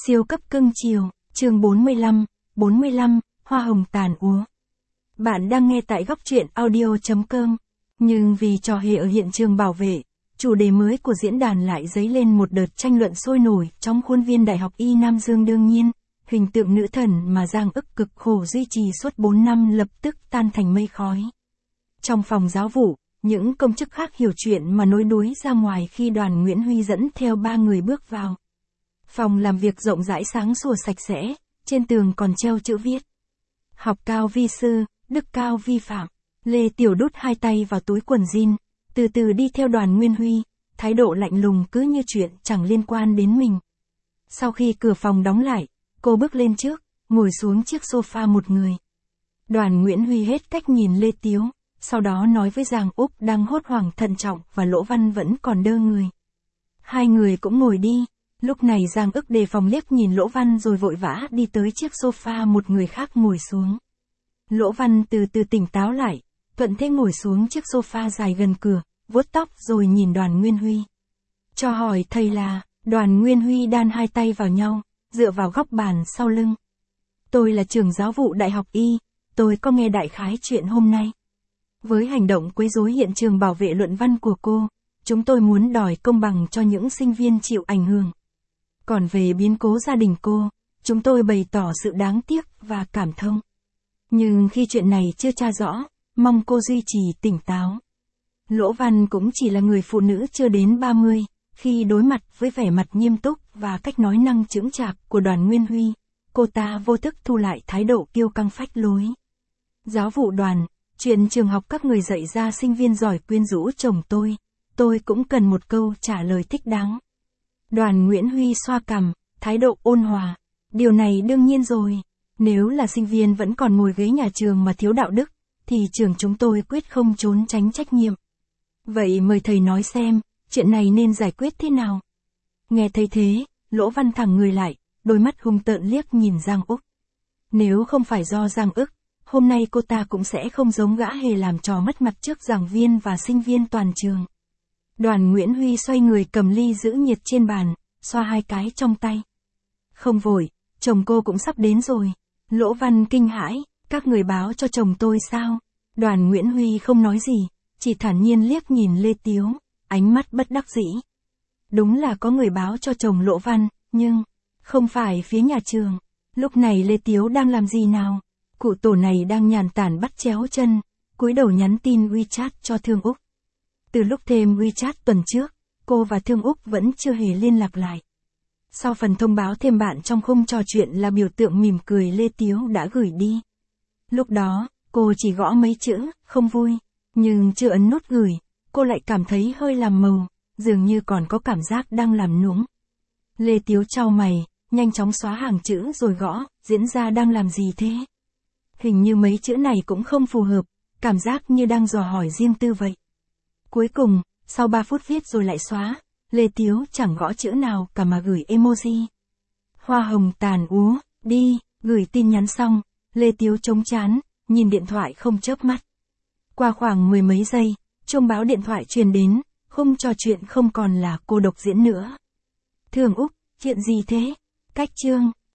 Siêu cấp cưng chiều, chương 45, hoa hồng tàn úa. Bạn đang nghe tại góc truyện audio.com. Nhưng vì trò hề ở hiện trường bảo vệ, chủ đề mới của diễn đàn lại dấy lên một đợt tranh luận sôi nổi trong khuôn viên Đại học Y Nam Dương. Đương nhiên, hình tượng nữ thần mà Giang Ức cực khổ duy trì suốt 4 năm lập tức tan thành mây khói. Trong phòng giáo vụ, những công chức khác hiểu chuyện mà nối đuối ra ngoài khi Đoàn Nguyễn Huy dẫn theo 3 người bước vào. Phòng làm việc rộng rãi sáng sủa sạch sẽ, trên tường còn treo chữ viết. Học cao vi sư, đức cao vi phạm. Lê Tiểu đút 2 tay vào túi quần jean, từ từ đi theo Đoàn Nguyên Huy, thái độ lạnh lùng cứ như chuyện chẳng liên quan đến mình. Sau khi cửa phòng đóng lại, cô bước lên trước, ngồi xuống chiếc sofa một người. Đoàn Nguyễn Huy hết cách nhìn Lê Tiếu, sau đó nói với Giang Úc đang hốt hoảng thận trọng và Lỗ Văn vẫn còn đơ người. Hai người cũng ngồi đi. Lúc này Giang Ức đề phòng liếc nhìn Lỗ Văn rồi vội vã đi tới chiếc sofa một người khác ngồi xuống. Lỗ Văn từ từ tỉnh táo lại, thuận thế ngồi xuống chiếc sofa dài gần cửa, vuốt tóc rồi nhìn Đoàn Nguyên Huy. Cho hỏi thầy là, Đoàn Nguyên Huy đan 2 tay vào nhau, dựa vào góc bàn sau lưng. Tôi là trưởng giáo vụ Đại học Y, tôi có nghe đại khái chuyện hôm nay. Với hành động quấy rối hiện trường bảo vệ luận văn của cô, chúng tôi muốn đòi công bằng cho những sinh viên chịu ảnh hưởng. Còn về biến cố gia đình cô, chúng tôi bày tỏ sự đáng tiếc và cảm thông. Nhưng khi chuyện này chưa tra rõ, mong cô duy trì tỉnh táo. Lỗ Văn cũng chỉ là người phụ nữ chưa đến 30, khi đối mặt với vẻ mặt nghiêm túc và cách nói năng chững chạc của Đoàn Nguyên Huy, cô ta vô thức thu lại thái độ kiêu căng phách lối. Giáo vụ Đoàn, chuyện trường học các người dạy ra sinh viên giỏi quyến rũ chồng tôi cũng cần một câu trả lời thích đáng. Đoàn Nguyễn Huy xoa cằm, thái độ ôn hòa. Điều này đương nhiên rồi. Nếu là sinh viên vẫn còn ngồi ghế nhà trường mà thiếu đạo đức, thì trường chúng tôi quyết không trốn tránh trách nhiệm. Vậy mời thầy nói xem, chuyện này nên giải quyết thế nào? Nghe thấy thế, Lỗ Văn thẳng người lại, đôi mắt hung tợn liếc nhìn Giang Úc. Nếu không phải do Giang Ức, hôm nay cô ta cũng sẽ không giống gã hề làm trò mất mặt trước giảng viên và sinh viên toàn trường. Đoàn Nguyễn Huy xoay người cầm ly giữ nhiệt trên bàn, xoa 2 cái trong tay. Không vội, chồng cô cũng sắp đến rồi. Lỗ Văn kinh hãi, các người báo cho chồng tôi sao? Đoàn Nguyễn Huy không nói gì, chỉ thản nhiên liếc nhìn Lê Tiếu, ánh mắt bất đắc dĩ. Đúng là có người báo cho chồng Lỗ Văn, nhưng không phải phía nhà trường. Lúc này Lê Tiếu đang làm gì nào? Cụ tổ này đang nhàn tản bắt chéo chân, cúi đầu nhắn tin WeChat cho Thương Úc. Từ lúc thêm WeChat tuần trước, cô và Thương Úc vẫn chưa hề liên lạc lại. Sau phần thông báo thêm bạn trong khung trò chuyện là biểu tượng mỉm cười Lê Tiếu đã gửi đi. Lúc đó, cô chỉ gõ mấy chữ, không vui, nhưng chưa ấn nút gửi, cô lại cảm thấy hơi làm màu, dường như còn có cảm giác đang làm nũng. Lê Tiếu chau mày, nhanh chóng xóa hàng chữ rồi gõ, diễn ra đang làm gì thế? Hình như mấy chữ này cũng không phù hợp, cảm giác như đang dò hỏi riêng tư vậy. Cuối cùng, sau 3 phút viết rồi lại xóa, Lê Tiếu chẳng gõ chữ nào cả mà gửi emoji. Hoa hồng tàn úa, đi, gửi tin nhắn xong, Lê Tiếu chống chán, nhìn điện thoại không chớp mắt. Qua khoảng 10 mấy giây, chuông báo điện thoại truyền đến, khung trò chuyện không còn là cô độc diễn nữa. Thương Úc, chuyện gì thế? Cách chương,